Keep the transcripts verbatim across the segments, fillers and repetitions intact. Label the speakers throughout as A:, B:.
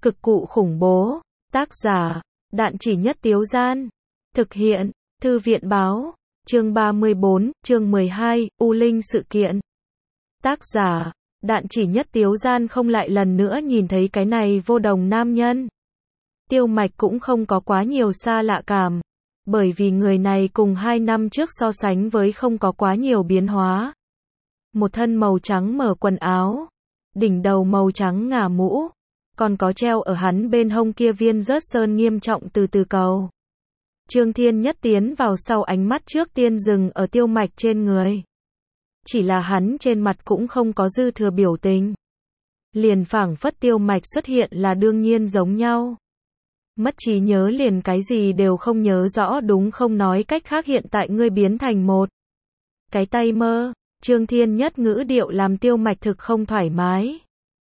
A: Cực cụ khủng bố. Tác giả, Đạn Chỉ Nhất Tiếu Gian. Thực hiện, Thư viện Báo. Chương ba mươi bốn, chương mười hai, U Linh sự kiện. Tác giả, Đạn Chỉ Nhất Tiếu Gian không lại lần nữa nhìn thấy cái này vô đồng nam nhân. Tiêu Mạch cũng không có quá nhiều xa lạ cảm, bởi vì người này cùng hai năm trước so sánh với không có quá nhiều biến hóa. Một thân màu trắng mở quần áo, đỉnh đầu màu trắng ngả mũ, còn có treo ở hắn bên hông kia viên rớt sơn nghiêm trọng từ từ cầu. Trương Thiên Nhất tiến vào sau, ánh mắt trước tiên dừng ở Tiêu Mạch trên người. Chỉ là hắn trên mặt cũng không có dư thừa biểu tình. Liền phảng phất Tiêu Mạch xuất hiện là đương nhiên giống nhau. Mất trí nhớ liền cái gì đều không nhớ rõ đúng không, nói cách khác hiện tại ngươi biến thành một cái tay mơ. Trương Thiên Nhất ngữ điệu làm Tiêu Mạch thực không thoải mái.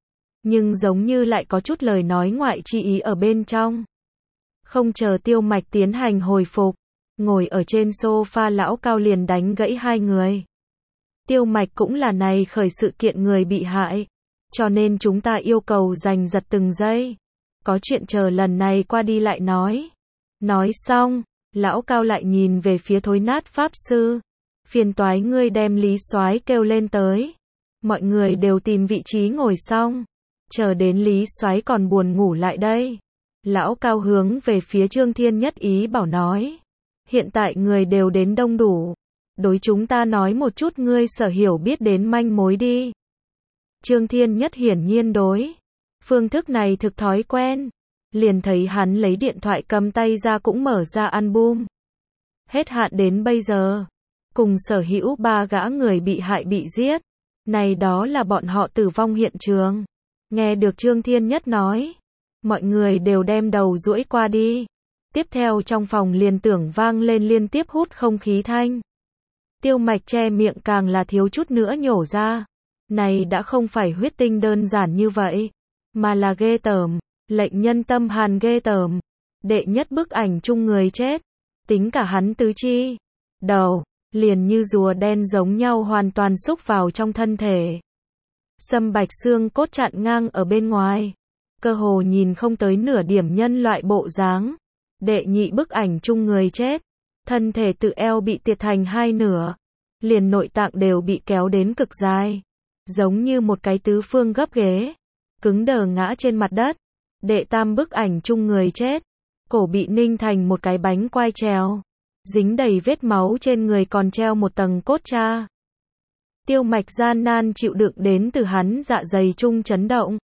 A: Nhưng giống như lại có chút lời nói ngoại chi ý ở bên trong. Không chờ Tiêu Mạch tiến hành hồi phục, ngồi ở trên sofa lão Cao liền đánh gãy hai người. Tiêu Mạch cũng là này khởi sự kiện người bị hại, cho nên chúng ta yêu cầu giành giật từng giây. Có chuyện chờ lần này qua đi lại nói. Nói xong, lão Cao lại nhìn về phía thối nát pháp sư. Phiền toái ngươi đem Lý Soái kêu lên tới. Mọi người đều tìm vị trí ngồi xong, chờ đến Lý Soái còn buồn ngủ lại đây. Lão Cao hướng về phía Trương Thiên Nhất ý bảo nói. Hiện tại người đều đến đông đủ. Đối chúng ta nói một chút ngươi sở hiểu biết đến manh mối đi. Trương Thiên Nhất hiển nhiên đối phương thức này thực thói quen. Liền thấy hắn lấy điện thoại cầm tay ra cũng mở ra album. Hết hạn đến bây giờ, cùng sở hữu ba gã người bị hại bị giết. Này đó là bọn họ tử vong hiện trường. Nghe được Trương Thiên Nhất nói, mọi người đều đem đầu duỗi qua đi. Tiếp theo trong phòng liền tưởng vang lên liên tiếp hút không khí thanh. Tiêu Mạch che miệng càng là thiếu chút nữa nhổ ra. Này đã không phải huyết tinh đơn giản như vậy, mà là ghê tởm, lệnh nhân tâm hàn ghê tởm. Đệ nhất bức ảnh chung người chết, tính cả hắn tứ chi, đầu, liền như rùa đen giống nhau hoàn toàn xúc vào trong thân thể. Sâm bạch xương cốt chặn ngang ở bên ngoài, cơ hồ nhìn không tới nửa điểm nhân loại bộ dáng. Đệ nhị bức ảnh chung người chết, thân thể tự eo bị tiệt thành hai nửa, liền nội tạng đều bị kéo đến cực dài, giống như một cái tứ phương gấp ghế, cứng đờ ngã trên mặt đất. Đệ tam bức ảnh chung người chết, cổ bị ninh thành một cái bánh quai trèo, dính đầy vết máu, trên người còn treo một tầng cốt cha. Tiêu Mạch gian nan chịu đựng đến từ hắn dạ dày chung chấn động.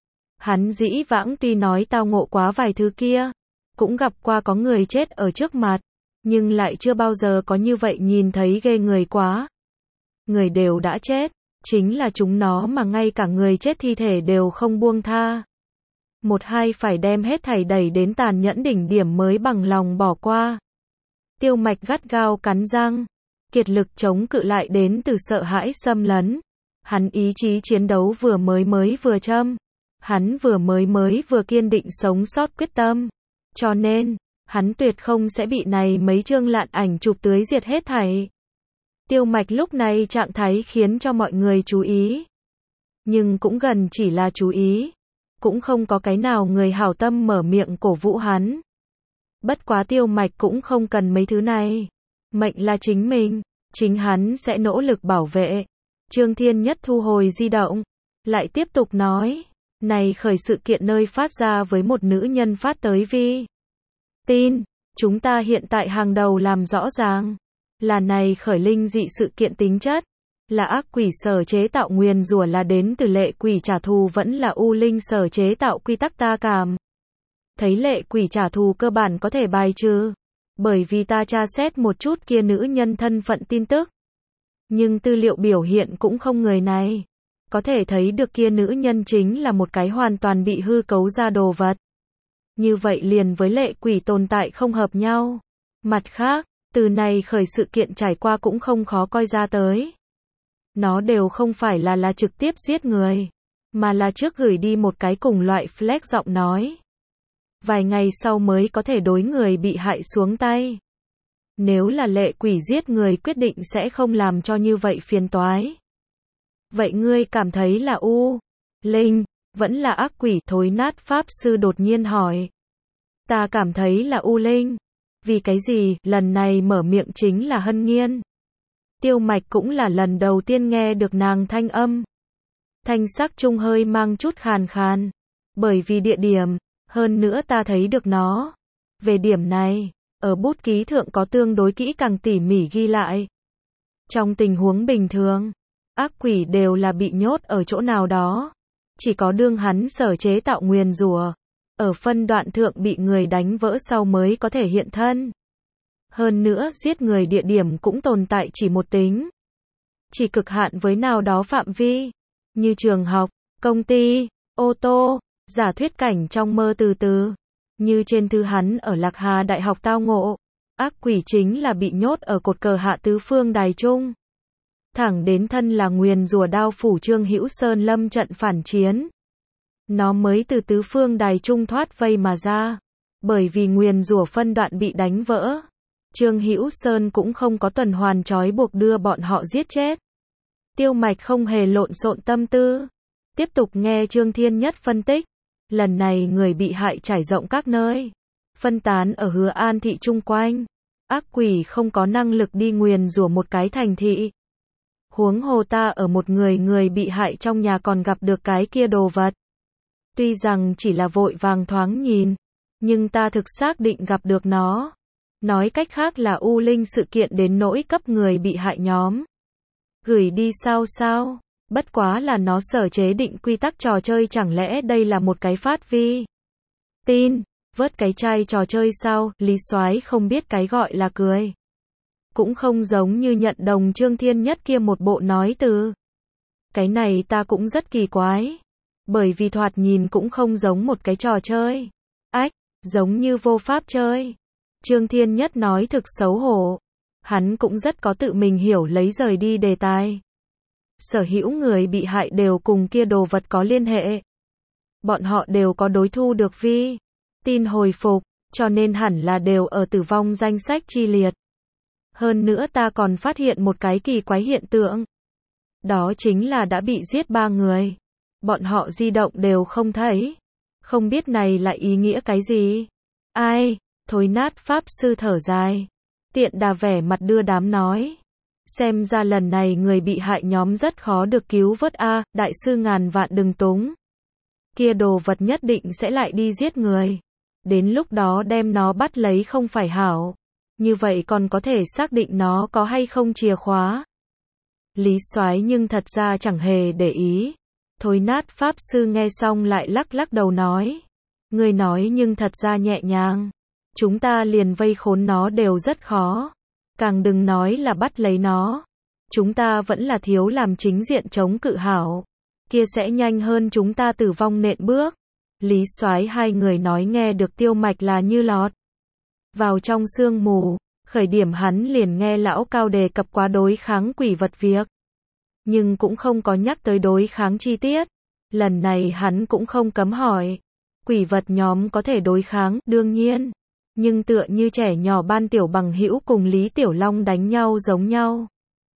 A: Hắn dĩ vãng tuy nói tao ngộ quá vài thứ kia, cũng gặp qua có người chết ở trước mặt, nhưng lại chưa bao giờ có như vậy nhìn thấy ghê người quá. Người đều đã chết, chính là chúng nó mà ngay cả người chết thi thể đều không buông tha. Một hai phải đem hết thảy đẩy đến tàn nhẫn đỉnh điểm mới bằng lòng bỏ qua. Tiêu Mạch gắt gao cắn răng, kiệt lực chống cự lại đến từ sợ hãi xâm lấn. Hắn ý chí chiến đấu vừa mới mới vừa châm, hắn vừa mới mới vừa kiên định sống sót quyết tâm. Cho nên, hắn tuyệt không sẽ bị này mấy chương lạn ảnh chụp tưới diệt hết thảy. Tiêu Mạch lúc này trạng thái khiến cho mọi người chú ý. Nhưng cũng gần chỉ là chú ý. Cũng không có cái nào người hảo tâm mở miệng cổ vũ hắn. Bất quá Tiêu Mạch cũng không cần mấy thứ này. Mệnh là chính mình, chính hắn sẽ nỗ lực bảo vệ. Trương Thiên Nhất thu hồi di động, lại tiếp tục nói. Này khởi sự kiện nơi phát ra với một nữ nhân phát tới vi tin. Chúng ta hiện tại hàng đầu làm rõ ràng. Là này khởi linh dị sự kiện tính chất. Là ác quỷ sở chế tạo nguyền rủa, là đến từ lệ quỷ trả thù, vẫn là u linh sở chế tạo quy tắc ta cảm. Thấy lệ quỷ trả thù cơ bản có thể bài trừ. Bởi vì ta tra xét một chút kia nữ nhân thân phận tin tức. Nhưng tư liệu biểu hiện cũng không người này. Có thể thấy được kia nữ nhân chính là một cái hoàn toàn bị hư cấu ra đồ vật. Như vậy liền với lệ quỷ tồn tại không hợp nhau. Mặt khác, từ này khởi sự kiện trải qua cũng không khó coi ra tới. Nó đều không phải là là trực tiếp giết người, mà là trước gửi đi một cái cùng loại flex giọng nói. Vài ngày sau mới có thể đối người bị hại xuống tay. Nếu là lệ quỷ giết người quyết định sẽ không làm cho như vậy phiền toái. Vậy ngươi cảm thấy là U Linh Vẫn là ác quỷ, thối nát Pháp Sư đột nhiên hỏi. Ta cảm thấy là U Linh. Vì cái gì, lần này mở miệng chính là Hân Nghiên. Tiêu Mạch cũng là lần đầu tiên nghe được nàng thanh âm. Thanh sắc trung hơi mang chút khàn khàn. Bởi vì địa điểm, hơn nữa ta thấy được nó. Về điểm này, ở bút ký thượng có tương đối kỹ càng tỉ mỉ ghi lại. Trong tình huống bình thường, ác quỷ đều là bị nhốt ở chỗ nào đó. Chỉ có đương hắn sở chế tạo nguyền rủa, ở phân đoạn thượng bị người đánh vỡ sau mới có thể hiện thân. Hơn nữa, giết người địa điểm cũng tồn tại chỉ một tính. Chỉ cực hạn với nào đó phạm vi, như trường học, công ty, ô tô, giả thuyết cảnh trong mơ từ từ. Như trên thư hắn ở Lạc Hà Đại học tao ngộ, ác quỷ chính là bị nhốt ở cột cờ hạ tứ phương đài trung. Thẳng đến thân là nguyền rủa đao phủ Trương Hữu Sơn lâm trận phản chiến. Nó mới từ tứ phương đài trung thoát vây mà ra. Bởi vì nguyền rủa phân đoạn bị đánh vỡ, Trương Hữu Sơn cũng không có tuần hoàn trói buộc đưa bọn họ giết chết. Tiêu Mạch không hề lộn xộn tâm tư. Tiếp tục nghe Trương Thiên Nhất phân tích. Lần này người bị hại trải rộng các nơi. Phân tán ở Hứa An thị chung quanh. Ác quỷ không có năng lực đi nguyền rủa một cái thành thị. Huống hồ ta ở một người người bị hại trong nhà còn gặp được cái kia đồ vật. Tuy rằng chỉ là vội vàng thoáng nhìn, nhưng ta thực xác định gặp được nó. Nói cách khác là U Linh sự kiện đến nỗi cấp người bị hại nhóm. Gửi đi sao sao? Bất quá là nó sở chế định quy tắc trò chơi, chẳng lẽ đây là một cái phát vi? Tin, vớt cái chai trò chơi sao? Lý Soái không biết cái gọi là cười. Cũng không giống như nhận đồng Trương Thiên Nhất kia một bộ nói từ. Cái này ta cũng rất kỳ quái. Bởi vì thoạt nhìn cũng không giống một cái trò chơi. Ách, giống như vô pháp chơi. Trương Thiên Nhất nói thực xấu hổ. Hắn cũng rất có tự mình hiểu lấy rời đi đề tài. Sở hữu người bị hại đều cùng kia đồ vật có liên hệ. Bọn họ đều có đối thu được vi tin hồi phục, cho nên hẳn là đều ở tử vong danh sách chi liệt. Hơn nữa ta còn phát hiện một cái kỳ quái hiện tượng. Đó chính là đã bị giết ba người. Bọn họ di động đều không thấy. Không biết này là ý nghĩa cái gì? Ai? Thối nát Pháp Sư thở dài. Tiện đà vẻ mặt đưa đám nói. Xem ra lần này người bị hại nhóm rất khó được cứu vớt a, à, đại sư ngàn vạn đừng túng. Kia đồ vật nhất định sẽ lại đi giết người. Đến lúc đó đem nó bắt lấy không phải hảo. Như vậy còn có thể xác định nó có hay không chìa khóa. Lý Soái nhưng thật ra chẳng hề để ý. Thối nát Pháp Sư nghe xong lại lắc lắc đầu nói. Người nói nhưng thật ra nhẹ nhàng. Chúng ta liền vây khốn nó đều rất khó. Càng đừng nói là bắt lấy nó. Chúng ta vẫn là thiếu làm chính diện chống cự hảo. Kia sẽ nhanh hơn chúng ta tử vong nện bước. Lý Soái hai người nói nghe được Tiêu Mạch là như lọt vào trong sương mù. Khởi điểm hắn liền nghe lão cao đề cập quá đối kháng quỷ vật việc. Nhưng cũng không có nhắc tới đối kháng chi tiết. Lần này hắn cũng không cấm hỏi. Quỷ vật nhóm có thể đối kháng, đương nhiên. Nhưng tựa như trẻ nhỏ ban tiểu bằng hữu cùng Lý Tiểu Long đánh nhau giống nhau.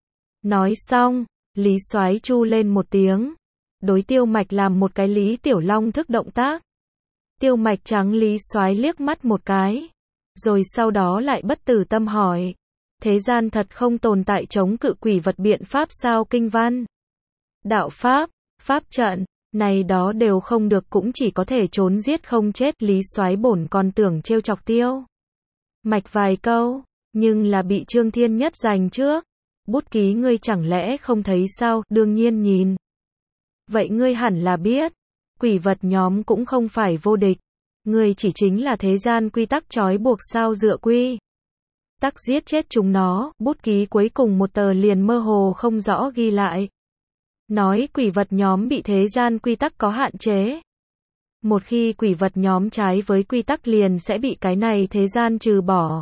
A: Nói xong, Lý Soái chu lên một tiếng. Đối Tiêu Mạch làm một cái Lý Tiểu Long thức động tác. Tiêu Mạch trắng Lý Soái liếc mắt một cái. Rồi sau đó lại bất tử tâm hỏi. Thế gian thật không tồn tại chống cự quỷ vật biện pháp sao? Kinh văn, đạo pháp, pháp trận, này đó đều không được, cũng chỉ có thể trốn giết không chết. Lý Soái bổn còn tưởng trêu chọc Tiêu Mạch vài câu, nhưng là bị Trương Thiên Nhất giành trước. Bút ký ngươi chẳng lẽ không thấy sao? Đương nhiên nhìn. Vậy ngươi hẳn là biết, quỷ vật nhóm cũng không phải vô địch. Ngươi chỉ chính là thế gian quy tắc trói buộc sao? Dựa quy tắc giết chết chúng nó. Bút ký cuối cùng một tờ liền mơ hồ không rõ ghi lại. Nói quỷ vật nhóm bị thế gian quy tắc có hạn chế. Một khi quỷ vật nhóm trái với quy tắc liền sẽ bị cái này thế gian trừ bỏ.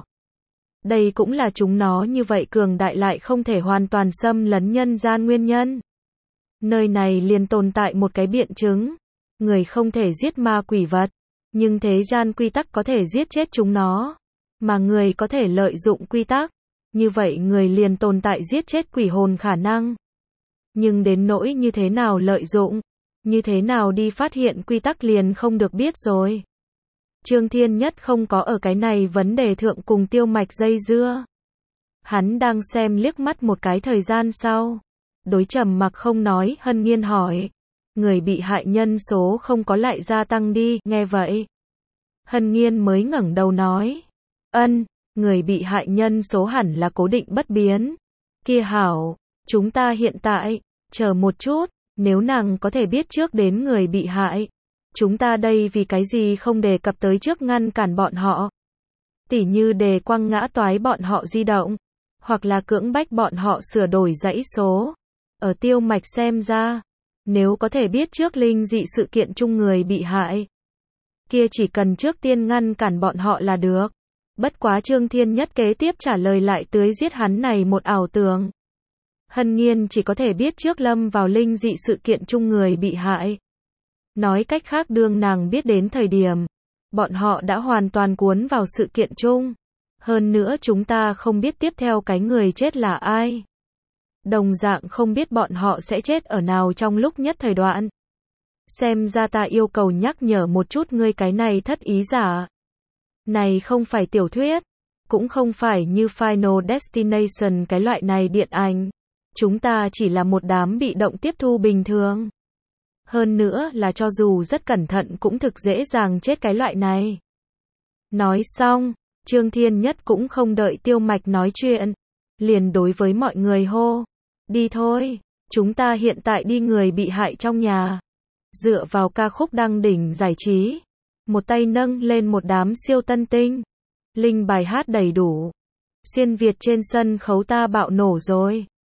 A: Đây cũng là chúng nó như vậy cường đại lại không thể hoàn toàn xâm lấn nhân gian nguyên nhân. Nơi này liền tồn tại một cái biện chứng. Người không thể giết ma quỷ vật, nhưng thế gian quy tắc có thể giết chết chúng nó. Mà người có thể lợi dụng quy tắc. Như vậy người liền tồn tại giết chết quỷ hồn khả năng. Nhưng đến nỗi như thế nào lợi dụng, Như thế nào đi phát hiện quy tắc liền không được biết rồi. Trương Thiên Nhất không có ở cái này vấn đề thượng cùng Tiêu Mạch dây dưa. Hắn đang xem liếc mắt một cái thời gian sau. Đối trầm mặc không nói, Hân Nhiên hỏi. Người bị hại nhân số không có lại gia tăng đi, nghe vậy. Hân Nhiên mới ngẩng đầu nói. Ân, người bị hại nhân số hẳn là cố định bất biến. Kia hảo, chúng ta hiện tại, chờ một chút, nếu nàng có thể biết trước đến người bị hại. Chúng ta đây vì cái gì không đề cập tới trước ngăn cản bọn họ. Tỉ như đề quăng ngã toái bọn họ di động. Hoặc là cưỡng bách bọn họ sửa đổi dãy số. Ở Tiêu Mạch xem ra, nếu có thể biết trước linh dị sự kiện chung người bị hại, kia chỉ cần trước tiên ngăn cản bọn họ là được. Bất quá Trương Thiên Nhất kế tiếp trả lời lại tưới giết hắn này một ảo tưởng. Hân Nhiên chỉ có thể biết trước lâm vào linh dị sự kiện chung người bị hại. Nói cách khác đương nàng biết đến thời điểm, bọn họ đã hoàn toàn cuốn vào sự kiện chung. Hơn nữa chúng ta không biết tiếp theo cái người chết là ai. Đồng dạng không biết bọn họ sẽ chết ở nào trong lúc nhất thời đoạn. Xem ra ta yêu cầu nhắc nhở một chút ngươi cái này thất ý giả. Này không phải tiểu thuyết, cũng không phải như Final Destination cái loại này điện ảnh. Chúng ta chỉ là một đám bị động tiếp thu bình thường. Hơn nữa là cho dù rất cẩn thận cũng thực dễ dàng chết cái loại này. Nói xong, Trương Thiên Nhất cũng không đợi Tiêu Mạch nói chuyện. Liền đối với mọi người hô. Đi thôi, chúng ta hiện tại đi người bị hại trong nhà. Dựa vào ca khúc đăng đỉnh giải trí. Một tay nâng lên một đám siêu tân tinh. Linh bài hát đầy đủ. Xuyên Việt trên sân khấu ta bạo nổ rồi.